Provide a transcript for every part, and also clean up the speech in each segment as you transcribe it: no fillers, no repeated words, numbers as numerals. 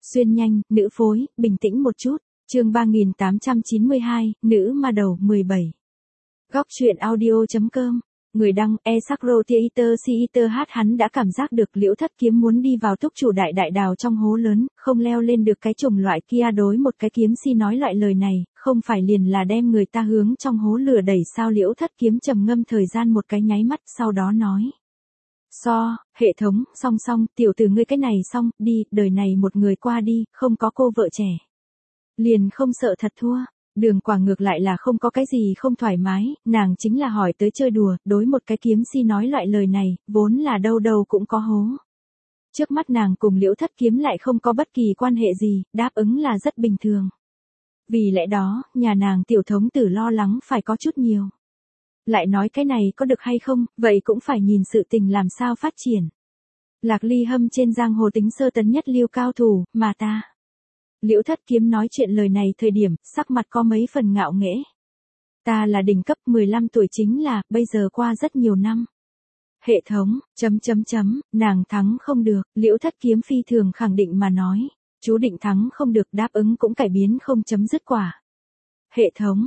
Xuyên nhanh, nữ phối, bình tĩnh một chút. Chương 3892, nữ ma đầu 17. Góc truyện audio.com. Người đăng, Esakro Theater hắn đã cảm giác được Liễu Thất Kiếm muốn đi vào túc chủ đại đại đào trong hố lớn, không leo lên được cái chủng loại kia đối một cái kiếm si nói loại lời này, không phải liền là đem người ta hướng trong hố lửa đẩy sao. Liễu Thất Kiếm trầm ngâm thời gian một cái nháy mắt, sau đó nói. Hệ thống, xong, tiểu tử ngươi cái này xong, đi, đời này một người qua đi, không có cô vợ trẻ. Liền không sợ thật thua. Đường Quả ngược lại là không có cái gì không thoải mái, nàng chính là hỏi tới chơi đùa, đối một cái kiếm si nói loại lời này, vốn là đâu đâu cũng có hố. Trước mắt nàng cùng Liễu Thất Kiếm lại không có bất kỳ quan hệ gì, đáp ứng là rất bình thường. Vì lẽ đó, nhà nàng tiểu thống tử lo lắng phải có chút nhiều. Lại nói cái này có được hay không, vậy cũng phải nhìn sự tình làm sao phát triển. Lạc Ly Hâm trên giang hồ tính sơ tấn nhất lưu cao thủ, mà ta. Liễu Thất Kiếm nói chuyện lời này thời điểm, sắc mặt có mấy phần ngạo nghễ. Ta là đỉnh cấp 15 tuổi chính là, bây giờ qua rất nhiều năm. Hệ thống, nàng thắng không được, Liễu Thất Kiếm phi thường khẳng định mà nói. Chú định thắng không được, đáp ứng cũng cải biến không chấm dứt quả. Hệ thống,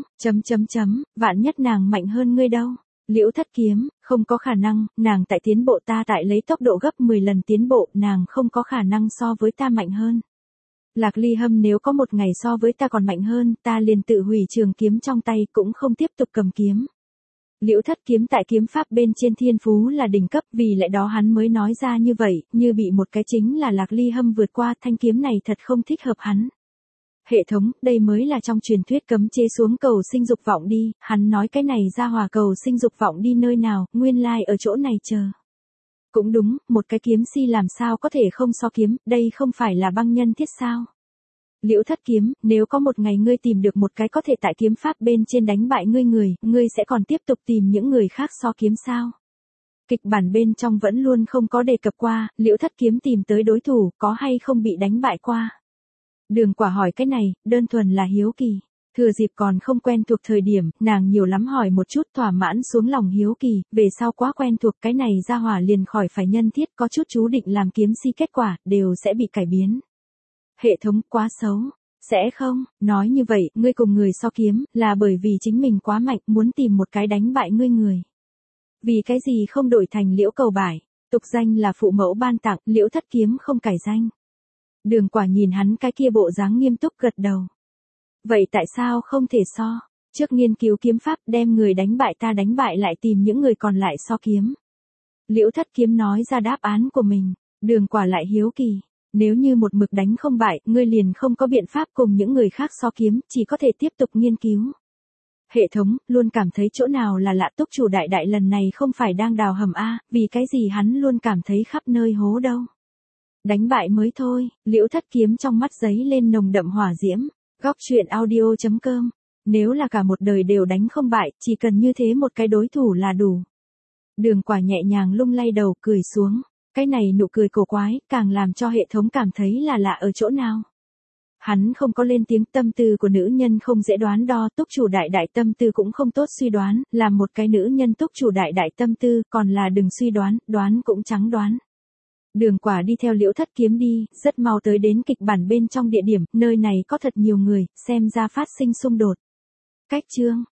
vạn nhất nàng mạnh hơn ngươi đâu. Liễu Thất Kiếm, không có khả năng, nàng tại tiến bộ ta tại lấy tốc độ gấp 10 lần tiến bộ, nàng không có khả năng so với ta mạnh hơn. Lạc Ly Hâm nếu có một ngày so với ta còn mạnh hơn, ta liền tự hủy trường kiếm trong tay cũng không tiếp tục cầm kiếm. Liễu Thất Kiếm tại kiếm pháp bên trên thiên phú là đỉnh cấp, vì lẽ đó hắn mới nói ra như vậy, như bị một cái chính là Lạc Ly Hâm vượt qua, thanh kiếm này thật không thích hợp hắn. Hệ thống, đây mới là trong truyền thuyết cấm chế xuống cầu sinh dục vọng đi, hắn nói cái này ra hòa cầu sinh dục vọng đi nơi nào, nguyên lai ở chỗ này chờ. Cũng đúng, một cái kiếm si làm sao có thể không so kiếm, đây không phải là băng nhân thiết sao. Liễu Thất Kiếm, nếu có một ngày ngươi tìm được một cái có thể tại kiếm pháp bên trên đánh bại ngươi người, ngươi sẽ còn tiếp tục tìm những người khác so kiếm sao? Kịch bản bên trong vẫn luôn không có đề cập qua, Liễu Thất Kiếm tìm tới đối thủ, có hay không bị đánh bại qua? Đường Quả hỏi cái này, đơn thuần là hiếu kỳ. Thừa dịp còn không quen thuộc thời điểm, nàng nhiều lắm hỏi một chút thỏa mãn xuống lòng hiếu kỳ, về sau quá quen thuộc cái này ra hỏa liền khỏi phải nhân thiết có chút chú định làm kiếm si kết quả, đều sẽ bị cải biến. Hệ thống quá xấu. Sẽ không, nói như vậy, ngươi cùng người so kiếm, là bởi vì chính mình quá mạnh, muốn tìm một cái đánh bại ngươi người. Vì cái gì không đổi thành Liễu cầu bải, tục danh là phụ mẫu ban tặng, Liễu Thất Kiếm không cải danh. Đường Quả nhìn hắn cái kia bộ dáng nghiêm túc gật đầu. Vậy tại sao không thể so? Trước nghiên cứu kiếm pháp đem người đánh bại ta đánh bại lại tìm những người còn lại so kiếm. Liễu Thất Kiếm nói ra đáp án của mình, Đường Quả lại hiếu kỳ. Nếu như một mực đánh không bại, ngươi liền không có biện pháp cùng những người khác so kiếm, chỉ có thể tiếp tục nghiên cứu. Hệ thống, luôn cảm thấy chỗ nào là lạ, túc chủ đại đại lần này không phải đang đào hầm A, vì cái gì hắn luôn cảm thấy khắp nơi hố đâu. Đánh bại mới thôi, Liễu Thất Kiếm trong mắt giấy lên nồng đậm hỏa diễm. Góc truyện audio.com. Nếu là cả một đời đều đánh không bại, chỉ cần như thế một cái đối thủ là đủ. Đường Quả nhẹ nhàng lung lay đầu, cười xuống. Cái này nụ cười cổ quái, càng làm cho hệ thống cảm thấy là lạ ở chỗ nào. Hắn không có lên tiếng, tâm tư của nữ nhân không dễ đoán đo, túc chủ đại đại tâm tư cũng không tốt suy đoán, làm một cái nữ nhân túc chủ đại đại tâm tư, còn là đừng suy đoán, đoán cũng trắng đoán. Đường Quả đi theo Liễu Thất Kiếm đi, rất mau tới đến kịch bản bên trong địa điểm, nơi này có thật nhiều người, xem ra phát sinh xung đột. Cách chương,